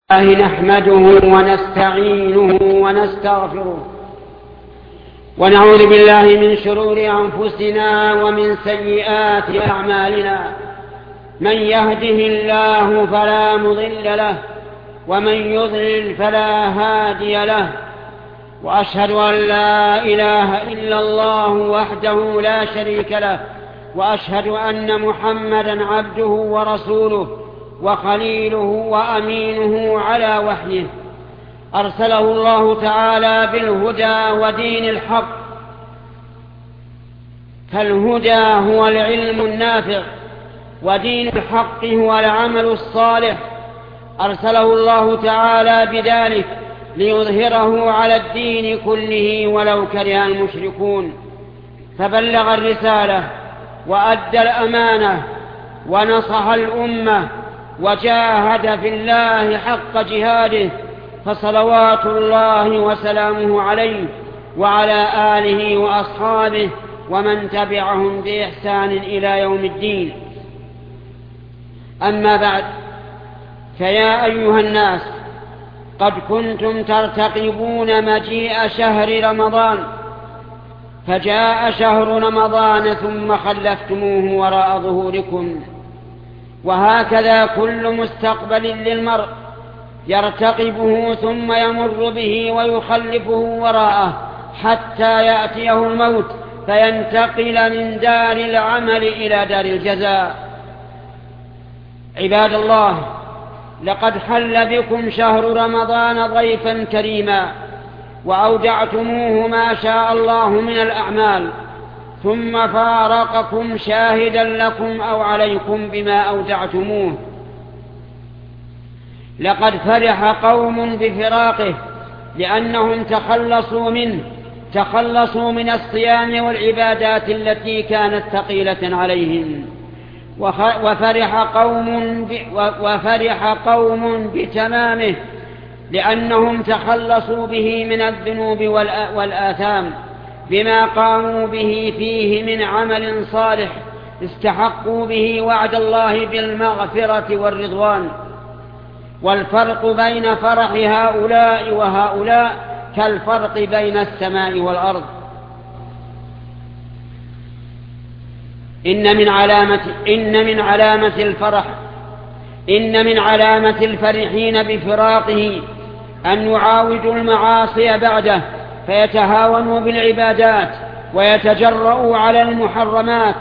نحمده ونستعينه ونستغفره ونعوذ بالله من شرور أنفسنا ومن سيئات أعمالنا. من يهده الله فلا مضل له ومن يضلل فلا هادي له، وأشهد أن لا إله إلا الله وحده لا شريك له، وأشهد أن محمدا عبده ورسوله وخليله وأمينه على وحيه، أرسله الله تعالى بالهدى ودين الحق، فالهدى هو العلم النافع ودين الحق هو العمل الصالح. أرسله الله تعالى بذلك ليظهره على الدين كله ولو كره المشركون، فبلغ الرسالة وأدى الأمانة ونصح الأمة وجاهد في الله حق جهاده، فصلوات الله وسلامه عليه وعلى آله وأصحابه ومن تبعهم بإحسان إلى يوم الدين. أما بعد، فيا أيها الناس، قد كنتم ترتقبون مجيء شهر رمضان، فجاء شهر رمضان ثم خلفتموه وراء ظهوركم، وهكذا كل مستقبل للمرء يرتقبه ثم يمر به ويخلفه وراءه حتى يأتيه الموت فينتقل من دار العمل إلى دار الجزاء. عباد الله، لقد حل بكم شهر رمضان ضيفا كريما، وأودعتموه ما شاء الله من الأعمال، ثم فارقكم شاهدا لكم أو عليكم بما أودعتموه. لقد فرح قوم بفراقه لأنهم تخلصوا من الصيام والعبادات التي كانت ثقيلة عليهم، وفرح قوم بتمامه لأنهم تخلصوا به من الذنوب والآثام بما قاموا به فيه من عمل صالح استحقوا به وعد الله بالمغفرة والرضوان. والفرق بين فرح هؤلاء وهؤلاء كالفرق بين السماء والأرض. إن من علامة الفرحين بفراقه أن يعاودوا المعاصي بعده فيتهاونوا بالعبادات ويتجرؤوا على المحرمات،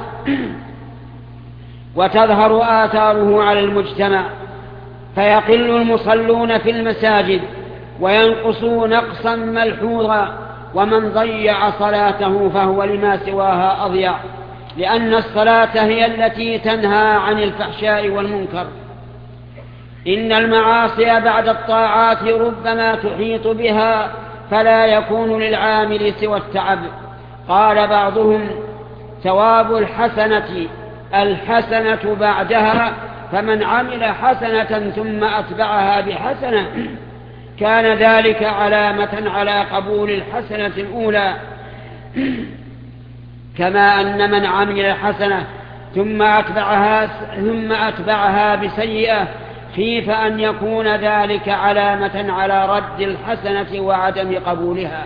وتظهر آثاره على المجتمع، فيقل المصلون في المساجد وينقصوا نقصا ملحوظا، ومن ضيع صلاته فهو لما سواها أضيع، لأن الصلاة هي التي تنهى عن الفحشاء والمنكر. إن المعاصي بعد الطاعات ربما تحيط بها فلا يكون للعامل سوى التعب. قال بعضهم: ثواب الحسنة بعدها، فمن عمل حسنة ثم أتبعها بحسنة كان ذلك علامة على قبول الحسنة الأولى، كما أن من عمل حسنة ثم أتبعها بسيئة خيف أن يكون ذلك علامة على رد الحسنة وعدم قبولها.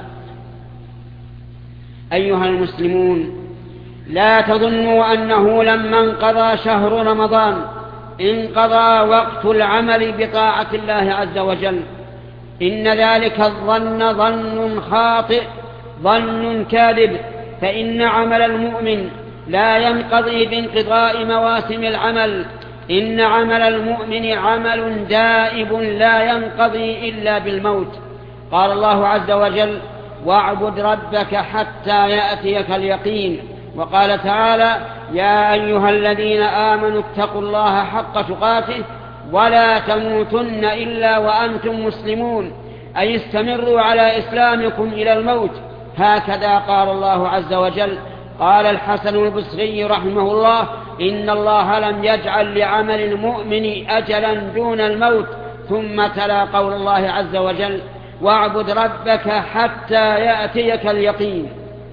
أيها المسلمون، لا تظنوا أنه لما انقضى شهر رمضان انقضى وقت العمل بطاعة الله عز وجل. إن ذلك الظن ظن خاطئ، ظن كاذب، فإن عمل المؤمن لا ينقضي بانقضاء مواسم العمل. إن عمل المؤمن عمل دائب لا ينقضي إلا بالموت. قال الله عز وجل: واعبد ربك حتى يأتيك اليقين. وقال تعالى: يا أيها الذين آمنوا اتقوا الله حق تقاته ولا تموتن إلا وأنتم مسلمون، أي استمروا على إسلامكم إلى الموت. هكذا قال الله عز وجل. قال الحسن البصري رحمه الله: إن الله لم يجعل لعمل المؤمن أجلا دون الموت. ثم تلا قول الله عز وجل: واعبد ربك حتى يأتيك اليقين.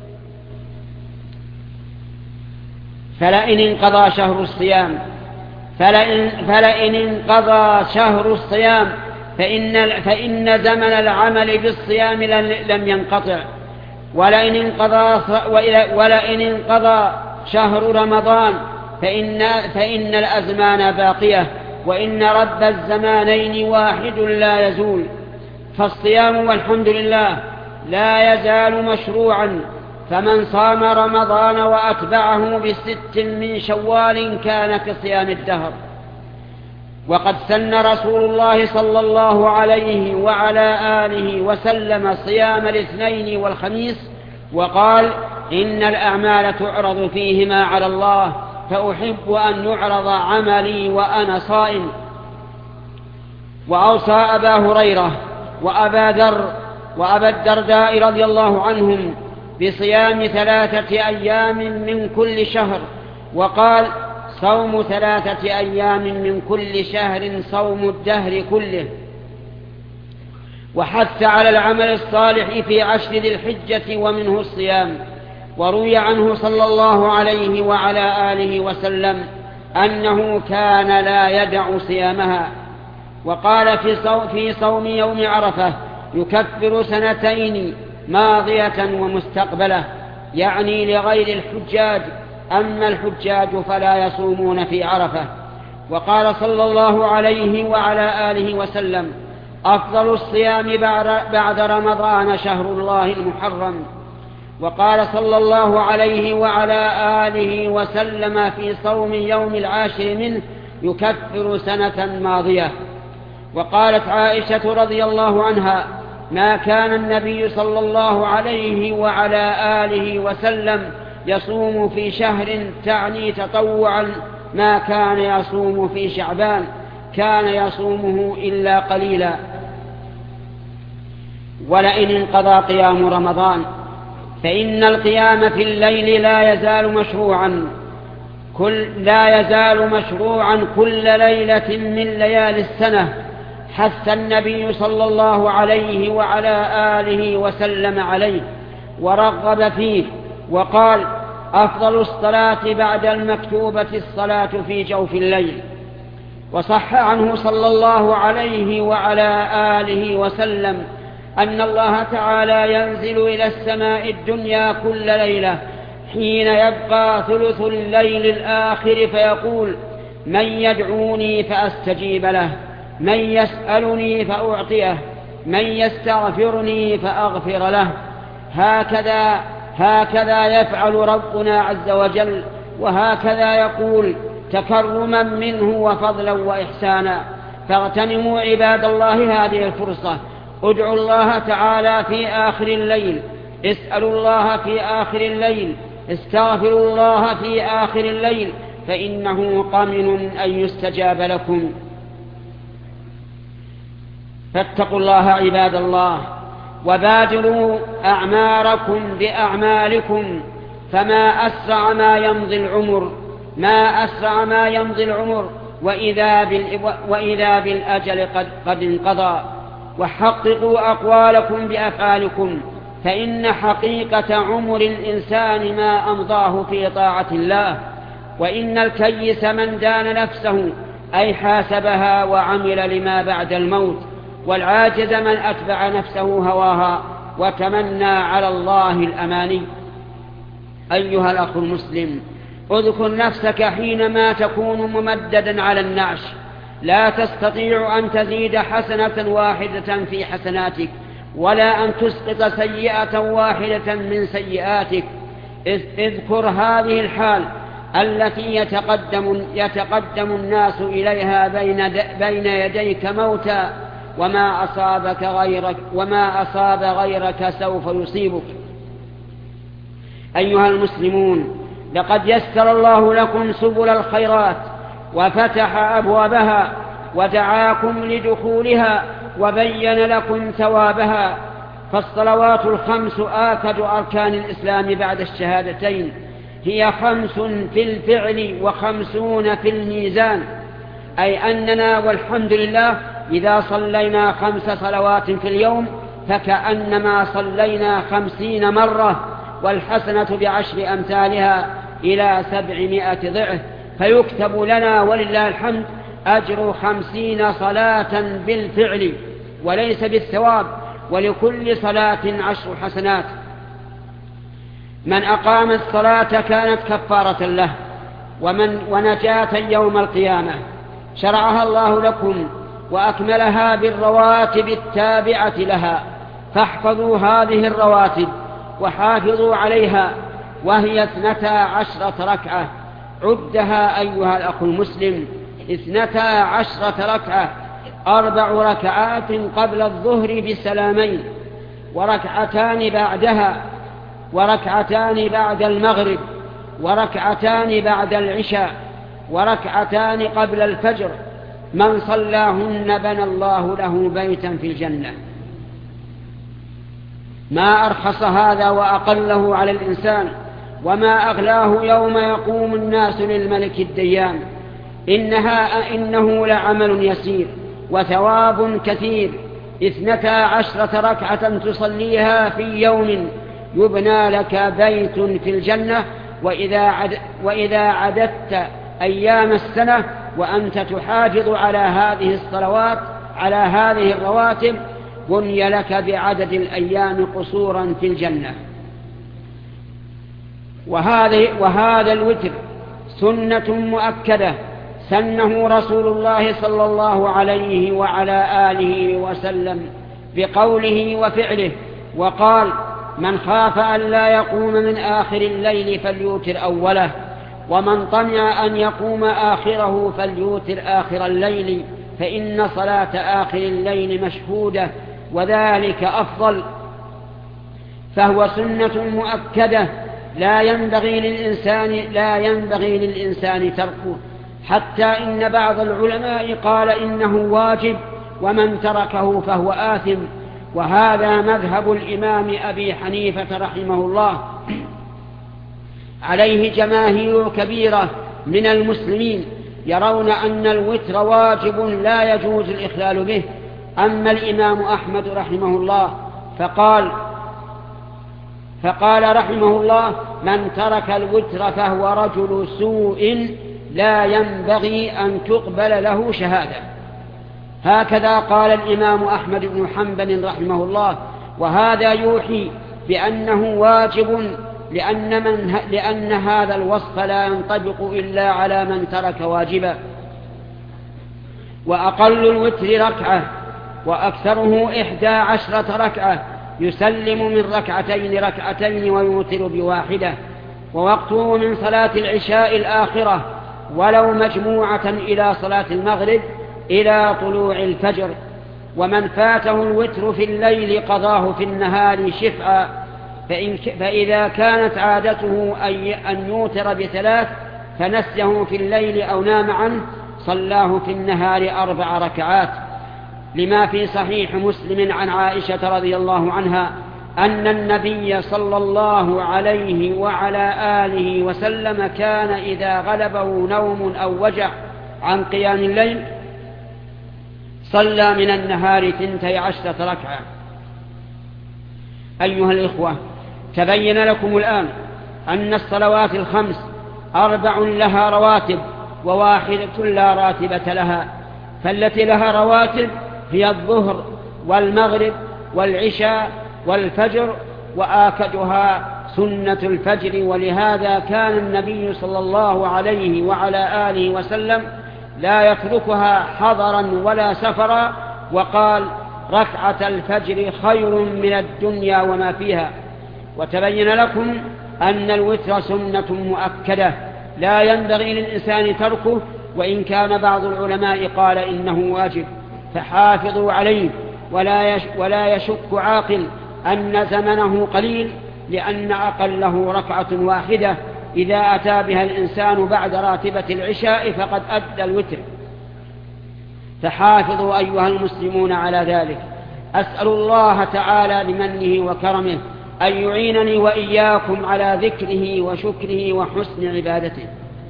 فلئن انقضى شهر الصيام فإن زمن العمل بالصيام لم ينقطع، ولئن انقضى شهر رمضان فإن الأزمان باقية، وإن رب الزمانين واحد لا يزول. فالصيام والحمد لله لا يزال مشروعا، فمن صام رمضان وأتبعه ب6 من شوال كان كصيام الدهر. وقد سن رسول الله صلى الله عليه وعلى آله وسلم صيام الاثنين والخميس، وقال: إن الأعمال تعرض فيهما على الله، فأحب أن يعرض عملي وأنا صائم. وأوصى أبا هريرة وأبا ذر وأبا الدرداء رضي الله عنهم بصيام 3 أيام من كل شهر، وقال: صوم 3 أيام من كل شهر صوم الدهر كله. وحث على العمل الصالح في 10 ذي الحجة ومنه الصيام. وروي عنه صلى الله عليه وعلى آله وسلم أنه كان لا يدع صيامها. وقال في صوم يوم عرفة: يكفر 2 ماضية ومستقبلة، يعني لغير الحجاج، أما الحجاج فلا يصومون في عرفة. وقال صلى الله عليه وعلى آله وسلم: أفضل الصيام بعد رمضان شهر الله المحرم. وقال صلى الله عليه وعلى آله وسلم في صوم يوم 10 منه: يكفر 1 ماضية. وقالت عائشة رضي الله عنها: ما كان النبي صلى الله عليه وعلى آله وسلم يصوم في شهر، تعني تطوعا، ما كان يصوم في شعبان، كان يصومه إلا قليلا. ولئن انقضى قيام رمضان فإن القيام في الليل لا يزال مشروعا كل ليلة من ليالي السنة. حث النبي صلى الله عليه وعلى آله وسلم عليه ورغب فيه، وقال: أفضل الصلاة بعد المكتوبة الصلاة في جوف الليل. وصح عنه صلى الله عليه وعلى آله وسلم أن الله تعالى ينزل إلى السماء الدنيا كل ليلة حين يبقى ثلث الليل الآخر، فيقول: من يدعوني فأستجيب له، من يسألني فأعطيه، من يستغفرني فأغفر له. هكذا يفعل ربنا عز وجل، وهكذا يقول تكرما منه وفضلا وإحسانا. فاغتنموا عباد الله هذه الفرصة، ادعوا الله تعالى في آخر الليل، اسألوا الله في آخر الليل، استغفروا الله في آخر الليل، فإنه قمن أن يستجاب لكم. فاتقوا الله عباد الله، وبادروا أعماركم بأعمالكم، فما أسرع ما يمضي العمر، وإذا بالأجل قد انقضى. وحققوا أقوالكم بأفعالكم، فإن حقيقة عمر الإنسان ما أمضاه في طاعة الله. وإن الكيس من دان نفسه، أي حاسبها وعمل لما بعد الموت، والعاجز من أتبع نفسه هواها وتمنى على الله الأماني. أيها الأخ المسلم، اذكر نفسك حينما تكون ممددا على النعش، لا تستطيع أن تزيد حسنة واحدة في حسناتك، ولا أن تسقط سيئة واحدة من سيئاتك. اذكر هذه الحال التي يتقدم الناس إليها بين يديك موتى، وما أصاب غيرك سوف يصيبك. أيها المسلمون، لقد يسر الله لكم سبل الخيرات وفتح أبوابها ودعاكم لدخولها وبين لكم ثوابها. فالصلوات الخمس آكد أركان الإسلام بعد الشهادتين، هي 5 في الفعل و50 في الميزان، أي أننا والحمد لله إذا صلينا 5 صلوات في اليوم فكأنما صلينا 50 مرة، والحسنة ب10 أمثالها إلى 700 ضعف، فيكتب لنا ولله الحمد أجر 50 صلاة بالفعل وليس بالثواب، ولكل صلاة 10 حسنات. من أقام الصلاة كانت كفارة له ونجاة يوم القيامة. شرعها الله لكم وأكملها بالرواتب التابعة لها، فاحفظوا هذه الرواتب وحافظوا عليها، وهي 12 ركعة. عدها أيها الأخ المسلم 12 ركعة: 4 ركعات قبل الظهر بسلامين، وركعتان بعدها، وركعتان بعد المغرب، وركعتان بعد العشاء، وركعتان قبل الفجر. من صلاهن بنى الله له بيتا في الجنة. ما أرخص هذا وأقله على الإنسان، وما أغلاه يوم يقوم الناس للملك الديان. إنه لعمل يسير وثواب كثير. 12 ركعة تصليها في يوم يبنى لك بيت في الجنة. وإذا عددت أيام السنة وأنت تحافظ على هذه الصلوات، على هذه الرواتب، بني لك بعدد الأيام قصورا في الجنة. وهذا الوتر سنة مؤكدة سنه رسول الله صلى الله عليه وعلى آله وسلم بقوله وفعله، وقال: من خاف أن لا يقوم من آخر الليل فليوتر أوله، ومن طمع أن يقوم آخره فليوتر آخر الليل، فإن صلاة آخر الليل مشهودة وذلك أفضل. فهو سنة مؤكدة لا ينبغي للإنسان تركه، حتى إن بعض العلماء قال إنه واجب، ومن تركه فهو آثم. وهذا مذهب الإمام أبي حنيفة رحمه الله، عليه جماهير كبيرة من المسلمين يرون أن الوتر واجب لا يجوز الإخلال به. أما الإمام أحمد رحمه الله فقال رحمه الله: من ترك الوتر فهو رجل سوء لا ينبغي أن تقبل له شهادة. هكذا قال الإمام أحمد بن حنبل رحمه الله. وهذا يوحي بأنه واجب، لأن هذا الوصف لا ينطبق إلا على من ترك واجبا. وأقل الوتر ركعة، وأكثره 11 ركعة، يسلم من ركعتين ويوتر بواحدة. ووقته من صلاة العشاء الآخرة ولو مجموعة إلى صلاة المغرب إلى طلوع الفجر. ومن فاته الوتر في الليل قضاه في النهار شفعا، فإذا كانت عادته أن يوتر ب3 فنسيه في الليل أو نام عنه صلاه في النهار 4 ركعات، لما في صحيح مسلم عن عائشة رضي الله عنها أن النبي صلى الله عليه وعلى آله وسلم كان إذا غلبه نوم أو وجع عن قيام الليل صلى من النهار 12 ركعة. أيها الإخوة، تبين لكم الآن أن الصلوات ال5 4 لها رواتب و1 لا راتبة لها. فالتي لها رواتب هي الظهر والمغرب والعشاء والفجر، وآكدها سنة الفجر. ولهذا كان النبي صلى الله عليه وعلى آله وسلم لا يتركها حضرا ولا سفرا، وقال: ركعة الفجر خير من الدنيا وما فيها. وتبين لكم أن الوتر سنة مؤكدة لا ينبغي للإنسان تركه، وإن كان بعض العلماء قال إنه واجب. فحافظوا عليه، ولا يشك عاقل أن زمنه قليل، لأن أقله 1 ركعة. إذا أتى بها الإنسان بعد راتبة العشاء فقد أدى الوتر. فحافظوا أيها المسلمون على ذلك. أسأل الله تعالى بمنه وكرمه أن يعينني وإياكم على ذكره وشكره وحسن عبادته.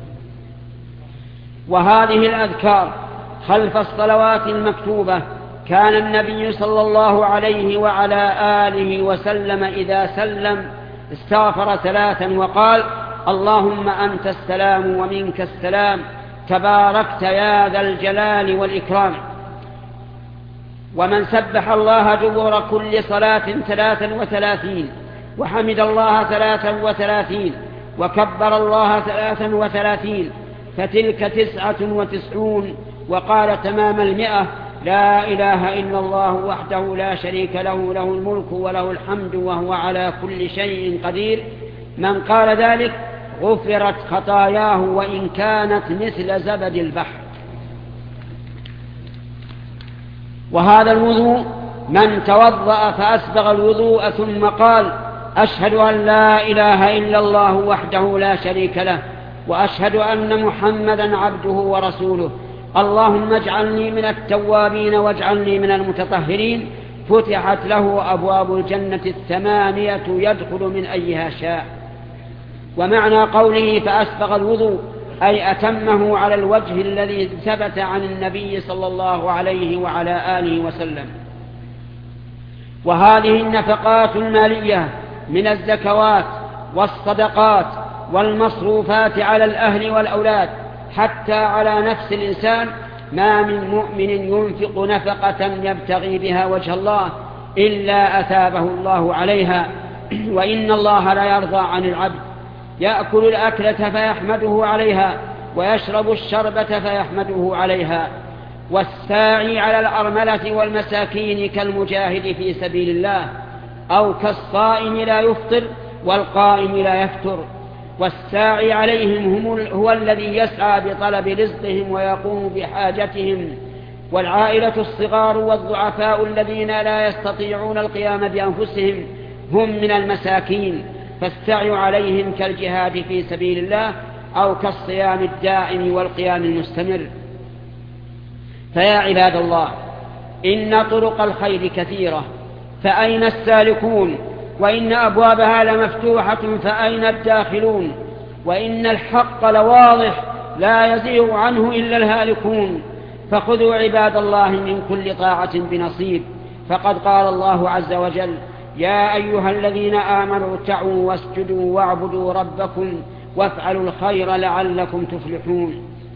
وهذه الأذكار خلف الصلوات المكتوبة كان النبي صلى الله عليه وعلى آله وسلم إذا سلم استغفر 3 وقال: اللهم أنت السلام ومنك السلام، تباركت يا ذا الجلال والإكرام. ومن سبح الله دبر كل صلاة 33 وحمد الله 33 وكبر الله 33 فتلك 99 وقال تمام 100 لا إله إلا الله وحده لا شريك له له الملك وله الحمد وهو على كل شيء قدير. من قال ذلك غفرت خطاياه وإن كانت مثل زبد البحر. وهذا الوضوء من توضأ فأسبغ الوضوء ثم قال أشهد أن لا إله إلا الله وحده لا شريك له وأشهد أن محمدا عبده ورسوله اللهم اجعلني من التوابين واجعلني من المتطهرين، فتحت له أبواب الجنة 8 يدخل من أيها شاء. ومعنى قوله فأسبغ الوضوء أي أتمه على الوجه الذي ثبت عن النبي صلى الله عليه وعلى آله وسلم. وهذه النفقات المالية من الزكوات والصدقات والمصروفات على الأهل والأولاد حتى على نفس الإنسان، ما من مؤمن ينفق نفقة يبتغي بها وجه الله إلا أثابه الله عليها. وإن الله لا يرضى عن العبد يأكل الأكلة فيحمده عليها ويشرب الشربة فيحمده عليها. والساعي على الأرملة والمساكين كالمجاهد في سبيل الله، أو كالصائم لا يفطر والقائم لا يفتر. والساعي عليهم هو الذي يسعى بطلب رزقهم ويقوم بحاجتهم. والعائلة الصغار والضعفاء الذين لا يستطيعون القيام بأنفسهم هم من المساكين، فالسعي عليهم كالجهاد في سبيل الله أو كالصيام الدائم والقيام المستمر. فيا عباد الله، إن طرق الخير كثيرة، فأين السالكون؟ وإن أبوابها لمفتوحة، فأين الداخلون؟ وإن الحق لواضح لا يزيغ عنه إلا الهالكون. فخذوا عباد الله من كل طاعة بنصيب، فقد قال الله عز وجل يا أيها الذين آمنوا اركعوا واسجدوا واعبدوا ربكم وافعلوا الخير لعلكم تفلحون.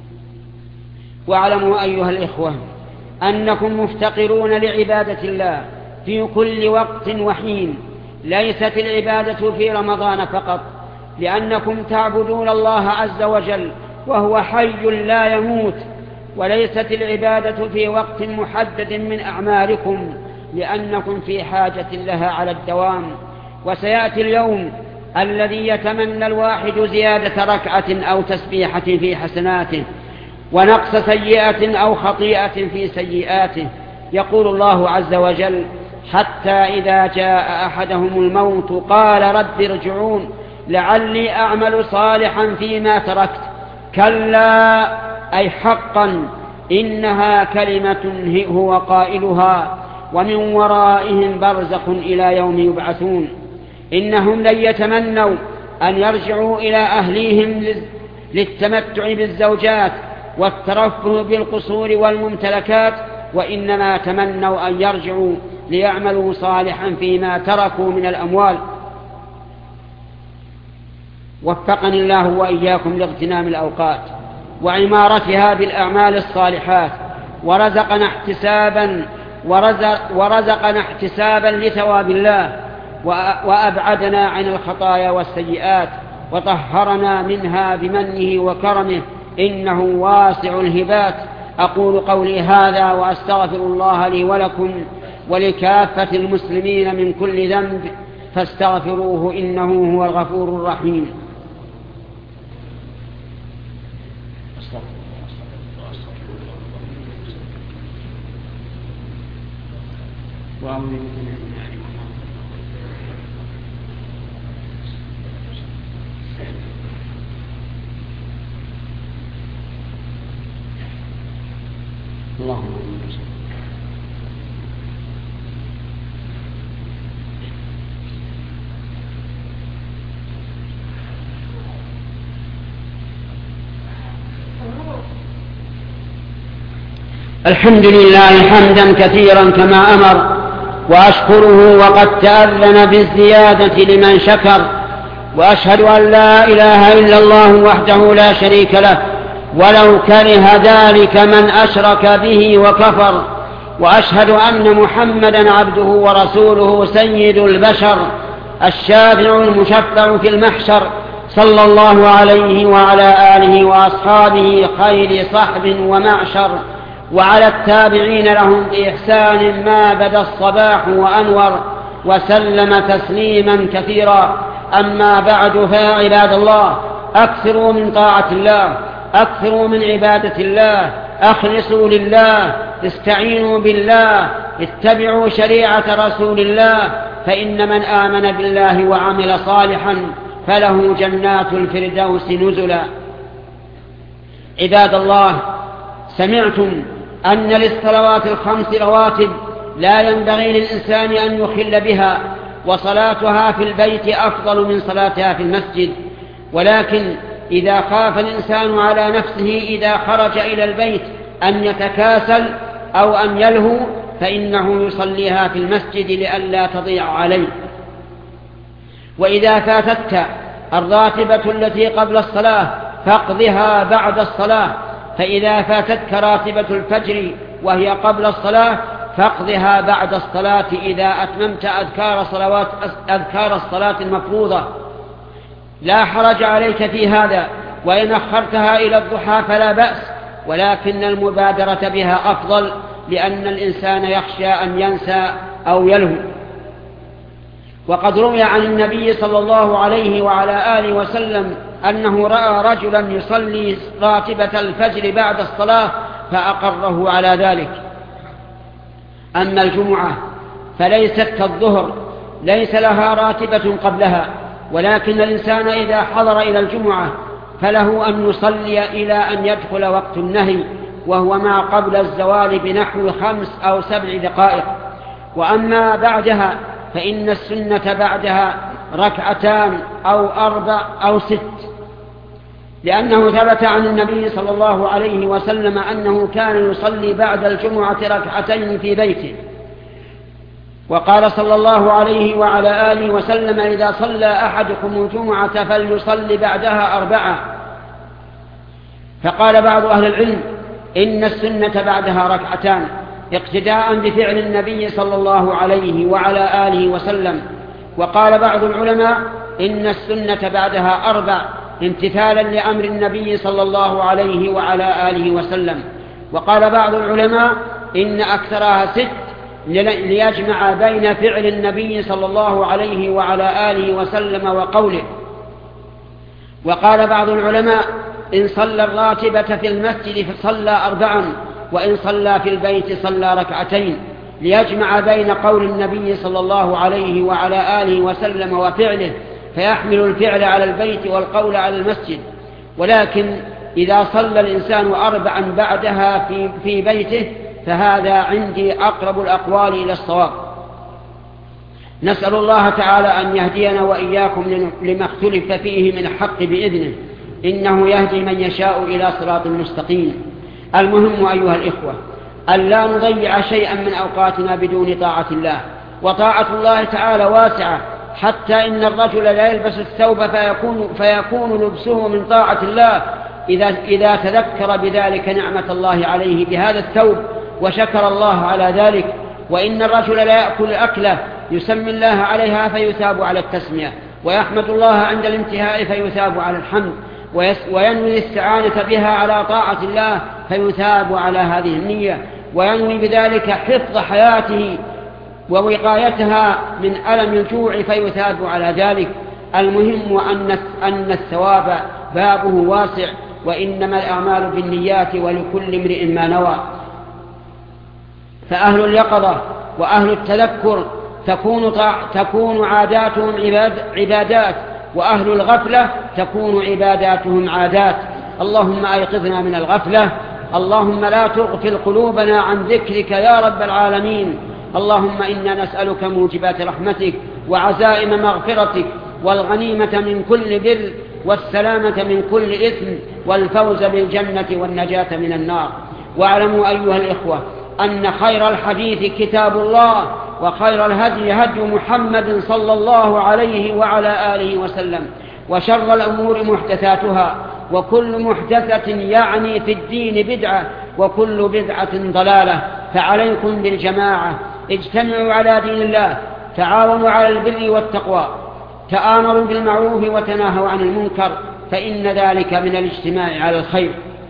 واعلموا أيها الإخوة أنكم مفتقرون لعبادة الله في كل وقت وحين، ليست العبادة في رمضان فقط، لأنكم تعبدون الله عز وجل وهو حي لا يموت. وليست العبادة في وقت محدد من أعمالكم، لأنكم في حاجة لها على الدوام. وسيأتي اليوم الذي يتمنى الواحد زيادة ركعة أو تسبيحة في حسناته ونقص سيئة أو خطيئة في سيئاته. يقول الله عز وجل حتى إذا جاء أحدهم الموت قال رب ارجعون لعلي أعمل صالحا فيما تركت. كلا أي حقا إنها كلمة هو قائلها ومن ورائهم برزخ إلى يوم يبعثون. إنهم لن يتمنوا أن يرجعوا إلى أهليهم للتمتع بالزوجات والترفه بالقصور والممتلكات، وإنما تمنوا أن يرجعوا ليعملوا صالحا فيما تركوا من الأموال. وفقني الله وإياكم لاغتنام الأوقات وعمارتها بالأعمال الصالحات، ورزقنا احتسابا لثواب الله، وأبعدنا عن الخطايا والسيئات، وطهرنا منها بمنه وكرمه إنه واسع الهبات. أقول قولي هذا وأستغفر الله لي ولكم ولكافة المسلمين من كل ذنب فاستغفروه إنه هو الغفور الرحيم. اللهم الحمد لله حمدا كثيرا كما أمر، وأشكره وقد تأذن بالزيادة لمن شكر، وأشهد أن لا إله إلا الله وحده لا شريك له ولو كره ذلك من أشرك به وكفر. وأشهد أن محمدا عبده ورسوله سيد البشر الشافع المشفع في المحشر، صلى الله عليه وعلى آله وأصحابه خير صحب ومعشر، وعلى التابعين لهم بإحسان ما بدا الصباح وأنور، وسلم تسليما كثيرا. أما بعد، فيا عباد الله، أكثروا من طاعة الله، أكثروا من عبادة الله، أخلصوا لله، استعينوا بالله، اتبعوا شريعة رسول الله، فإن من آمن بالله وعمل صالحا فله جنات الفردوس نزلا. عباد الله، سمعتم أن للصلوات الخمس رواتب لا ينبغي للإنسان أن يخل بها، وصلاتها في البيت أفضل من صلاتها في المسجد. ولكن إذا خاف الإنسان على نفسه إذا خرج إلى البيت أن يتكاسل أو أن يلهو، فإنه يصليها في المسجد لئلا تضيع عليه. وإذا فاتتك الراتبة التي قبل الصلاة فاقضها بعد الصلاة، فإذا فاتتك راتبة الفجر وهي قبل الصلاة فاقضها بعد الصلاة إذا أتممت أذكار الصلاة المفروضة، لا حرج عليك في هذا. وإن أخرتها إلى الضحى فلا بأس، ولكن المبادرة بها أفضل، لأن الإنسان يخشى أن ينسى أو يلهو. وقد روي عن النبي صلى الله عليه وعلى آله وسلم أنه رأى رجلا يصلي راتبة الفجر بعد الصلاة فأقره على ذلك. أما الجمعة فليست كالظهر، ليس لها راتبة قبلها، ولكن الإنسان إذا حضر إلى الجمعة فله أن يصلي إلى أن يدخل وقت النهي، وهو ما قبل الزوال بنحو 5 أو 7 دقائق. وأما بعدها فإن السنة بعدها 2 أو 4 أو 6، لأنه ثبت عن النبي صلى الله عليه وسلم أنه كان يصلي بعد الجمعة 2 في بيته. وقال صلى الله عليه وعلى آله وسلم: إذا صلى أحدكم الجمعة فليصلي بعدها 4. فقال بعض أهل العلم إن السنة بعدها 2 اقتداء بفعل النبي صلى الله عليه وعلى آله وسلم. وقال بعض العلماء إن السنة بعدها 4 امتثالا لأمر النبي صلى الله عليه وعلى آله وسلم. وقال بعض العلماء إن أكثرها 6 ليجمع بين فعل النبي صلى الله عليه وعلى آله وسلم وقوله. وقال بعض العلماء إن صلى الراتبة في المسجد فصلى 4، وإن صلى في البيت صلى 2 ليجمع بين قول النبي صلى الله عليه وعلى آله وسلم وفعله، فيحمل الفعل على البيت والقول على المسجد. ولكن إذا صلى الإنسان 4 بعدها في بيته فهذا عندي أقرب الأقوال إلى الصواب. نسأل الله تعالى أن يهدينا وإياكم لما اختلف فيه من الحق بإذنه، إنه يهدي من يشاء إلى صراط مستقيم. المهم أيها الإخوة أن لا نضيع شيئا من أوقاتنا بدون طاعة الله. وطاعة الله تعالى واسعة، حتى إن الرجل لا يلبس الثوب فيكون لبسه من طاعة الله إذا تذكر بذلك نعمة الله عليه بهذا الثوب وشكر الله على ذلك. وإن الرجل لا يأكل أكله يسمي الله عليها فيثاب على التسمية، ويحمد الله عند الانتهاء فيثاب على الحمد، وينوي الاستعانة بها على طاعة الله فيثاب على هذه النية، وينوي بذلك حفظ حياته ووقايتها من ألم الجوع فيثاب على ذلك. المهم أن الثواب بابه واسع، وإنما الأعمال بالنيات ولكل امرئ ما نوى. فأهل اليقظة وأهل التذكر تكون عاداتهم عبادات، وأهل الغفلة تكون عباداتهم عادات. اللهم أيقظنا من الغفلة، اللهم لا تغفل قلوبنا عن ذكرك يا رب العالمين. اللهم إنا نسألك موجبات رحمتك وعزائم مغفرتك والغنيمة من كل بر والسلامة من كل إثم والفوز بالجنة والنجاة من النار. واعلموا أيها الإخوة أن خير الحديث كتاب الله، وخير الهدي هدي محمد صلى الله عليه وعلى آله وسلم، وشر الأمور محدثاتها، وكل محدثة يعني في الدين بدعة، وكل بدعة ضلالة. فعليكم بالجماعة، اجتمعوا على دين الله، تعاونوا على البر والتقوى، تآمروا بالمعروف وتناهوا عن المنكر، فإن ذلك من الاجتماع على الخير.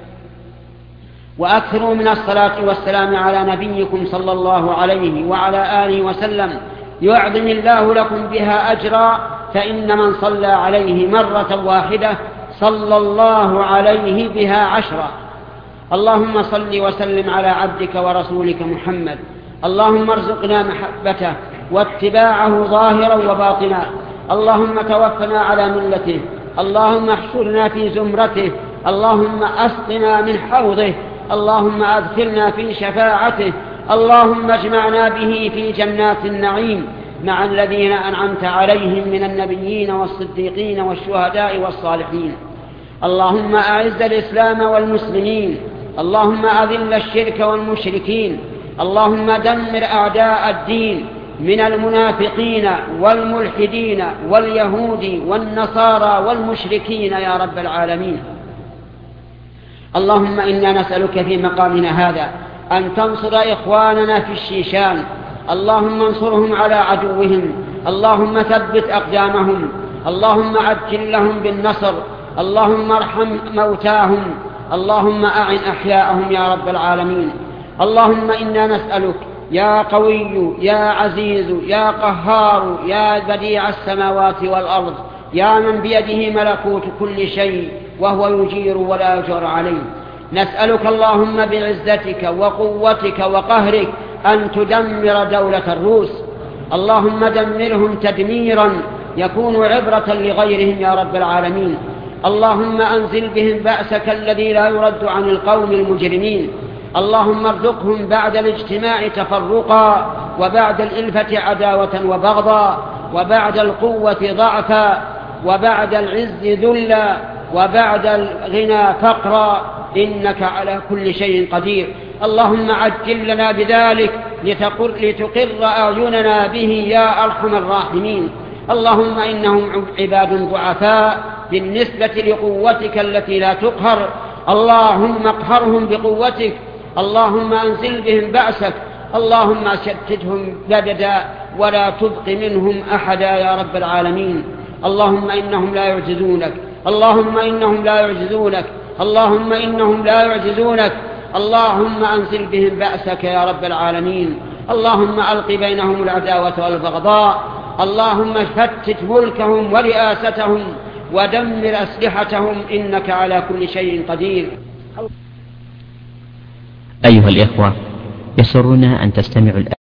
وأكثروا من الصلاة والسلام على نبيكم صلى الله عليه وعلى آله وسلم، يعظم الله لكم بها أجرا، فإن من صلى عليه مرة واحدة صلى الله عليه بها 10. اللهم صل وسلم على عبدك ورسولك محمد. اللهم ارزقنا محبته واتباعه ظاهرا وباطنا. اللهم توفنا على ملته. اللهم احشرنا في زمرته. اللهم أسقنا من حوضه. اللهم أدخلنا في شفاعته. اللهم اجمعنا به في جنات النعيم مع الذين أنعمت عليهم من النبيين والصديقين والشهداء والصالحين. اللهم أعز الإسلام والمسلمين. اللهم أذل الشرك والمشركين. اللهم دمر أعداء الدين من المنافقين والملحدين واليهود والنصارى والمشركين يا رب العالمين. اللهم إنا نسألك في مقامنا هذا أن تنصر إخواننا في الشيشان. اللهم انصرهم على عدوهم. اللهم ثبت أقدامهم. اللهم عجل لهم بالنصر. اللهم ارحم موتاهم. اللهم أعن أحياءهم يا رب العالمين. اللهم إنا نسألك يا قوي يا عزيز يا قهار يا بديع السماوات والأرض، يا من بيده ملكوت كل شيء وهو يجير ولا يجار عليه، نسألك اللهم بعزتك وقوتك وقهرك أن تدمر دولة الروس. اللهم دمرهم تدميرا يكون عبرة لغيرهم يا رب العالمين. اللهم أنزل بهم بأسك الذي لا يرد عن القوم المجرمين. اللهم ارزقهم بعد الاجتماع تفرقا، وبعد الإلفة عداوة وبغضا، وبعد القوة ضعفا، وبعد العز ذلا، وبعد الغنى فقرا، إنك على كل شيء قدير. اللهم عجل لنا بذلك لتقر أعيننا به يا أرحم الراحمين. اللهم إنهم عباد ضعفاء بالنسبة لقوتك التي لا تقهر. اللهم اقهرهم بقوتك. اللهم أنزل بهم بأسك. اللهم شتتهم بددا ولا تبق منهم أحدا يا رب العالمين. اللهم إنهم لا يعجزونك. اللهم إنهم لا يعجزونك. اللهم إنهم لا يعجزونك. اللهم أنزل بهم بأسك يا رب العالمين. اللهم ألق بينهم العداوة والبغضاء. اللهم فتت ملكهم ورئاستهم ودمر أسلحتهم، إنك على كل شيء قدير. أيها الإخوة، يسرنا أن تستمعوا الآن